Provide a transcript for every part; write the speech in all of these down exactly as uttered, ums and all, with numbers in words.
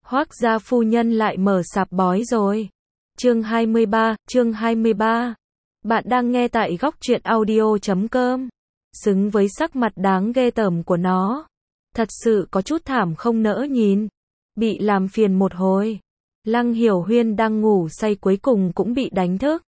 Hoác gia phu nhân lại mở sạp bói rồi. Chương hai mươi ba, chương hai mươi ba. Bạn đang nghe tại góc truyện audio chấm com. Xứng với sắc mặt đáng ghê tởm của nó. Thật sự có chút thảm không nỡ nhìn. Bị làm phiền một hồi. Lăng Hiểu Huyên đang ngủ say cuối cùng cũng bị đánh thức.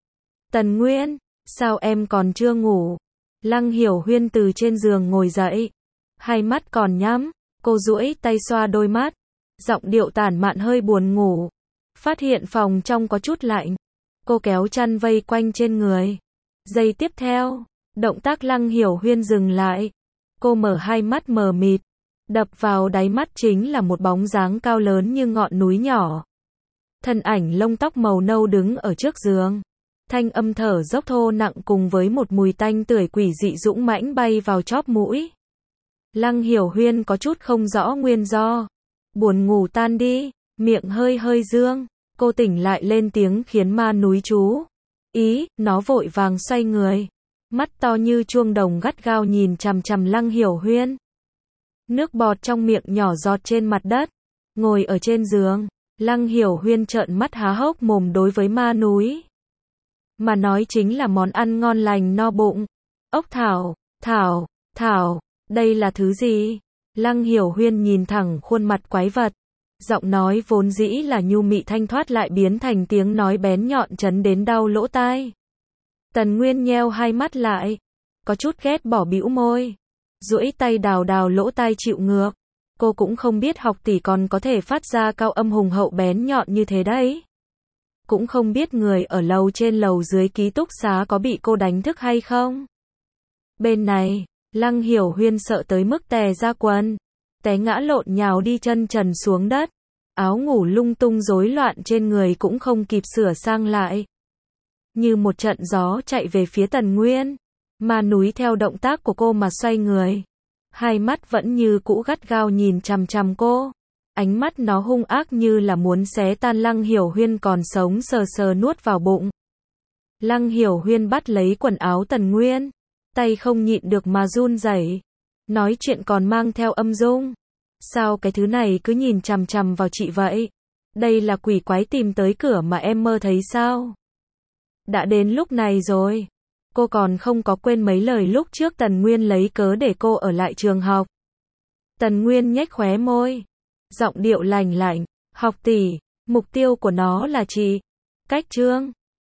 Tần Nguyên, sao em còn chưa ngủ? Lăng Hiểu Huyên từ trên giường ngồi dậy. Hai mắt còn nhắm, cô duỗi tay xoa đôi mắt. Giọng điệu tản mạn hơi buồn ngủ. Phát hiện phòng trong có chút lạnh. Cô kéo chăn vây quanh trên người. Giây tiếp theo, động tác Lăng Hiểu Huyên dừng lại. Cô mở hai mắt mờ mịt. Đập vào đáy mắt chính là một bóng dáng cao lớn như ngọn núi nhỏ. Thân ảnh lông tóc màu nâu đứng ở trước giường. Thanh âm thở dốc thô nặng cùng với một mùi tanh tưởi quỷ dị dũng mãnh bay vào chóp mũi. Lăng Hiểu Huyên có chút không rõ nguyên do. Buồn ngủ tan đi, miệng hơi hơi dương. Cô tỉnh lại lên tiếng khiến ma núi chú ý, nó vội vàng xoay người. Mắt to như chuông đồng gắt gao nhìn chằm chằm Lăng Hiểu Huyên. Nước bọt trong miệng nhỏ giọt trên mặt đất. Ngồi ở trên giường, Lăng Hiểu Huyên trợn mắt há hốc mồm đối với ma núi. Mà nói chính là món ăn ngon lành no bụng. Ốc thảo, thảo, thảo, đây là thứ gì? Lăng Hiểu Huyên nhìn thẳng khuôn mặt quái vật. Giọng nói vốn dĩ là nhu mị thanh thoát lại biến thành tiếng nói bén nhọn chấn đến đau lỗ tai. Tần Nguyên nheo hai mắt lại. Có chút ghét bỏ bĩu môi. Duỗi tay đào đào lỗ tai chịu ngược. Cô cũng không biết học tỷ còn có thể phát ra cao âm hùng hậu bén nhọn như thế đấy. Cũng không biết người ở lầu trên lầu dưới ký túc xá có bị cô đánh thức hay không. Bên này, Lăng Hiểu Huyên sợ tới mức tè ra quần. Té ngã lộn nhào đi chân trần xuống đất. Áo ngủ lung tung rối loạn trên người cũng không kịp sửa sang lại. Như một trận gió chạy về phía Tần Nguyên. Ma núi theo động tác của cô mà xoay người. Hai mắt vẫn như cũ gắt gao nhìn chằm chằm cô. Ánh mắt nó hung ác như là muốn xé tan Lăng Hiểu Huyên còn sống sờ sờ nuốt vào bụng. Lăng Hiểu Huyên bắt lấy quần áo Tần Nguyên. Tay không nhịn được mà run rẩy. Nói chuyện còn mang theo âm dung. Sao cái thứ này cứ nhìn chằm chằm vào chị vậy? Đây là quỷ quái tìm tới cửa mà em mơ thấy sao? Đã đến lúc này rồi. Cô còn không có quên mấy lời lúc trước Tần Nguyên lấy cớ để cô ở lại trường học. Tần Nguyên nhếch khóe môi. Giọng điệu lành lạnh. Học tỷ, mục tiêu của nó là chị. Cách trương.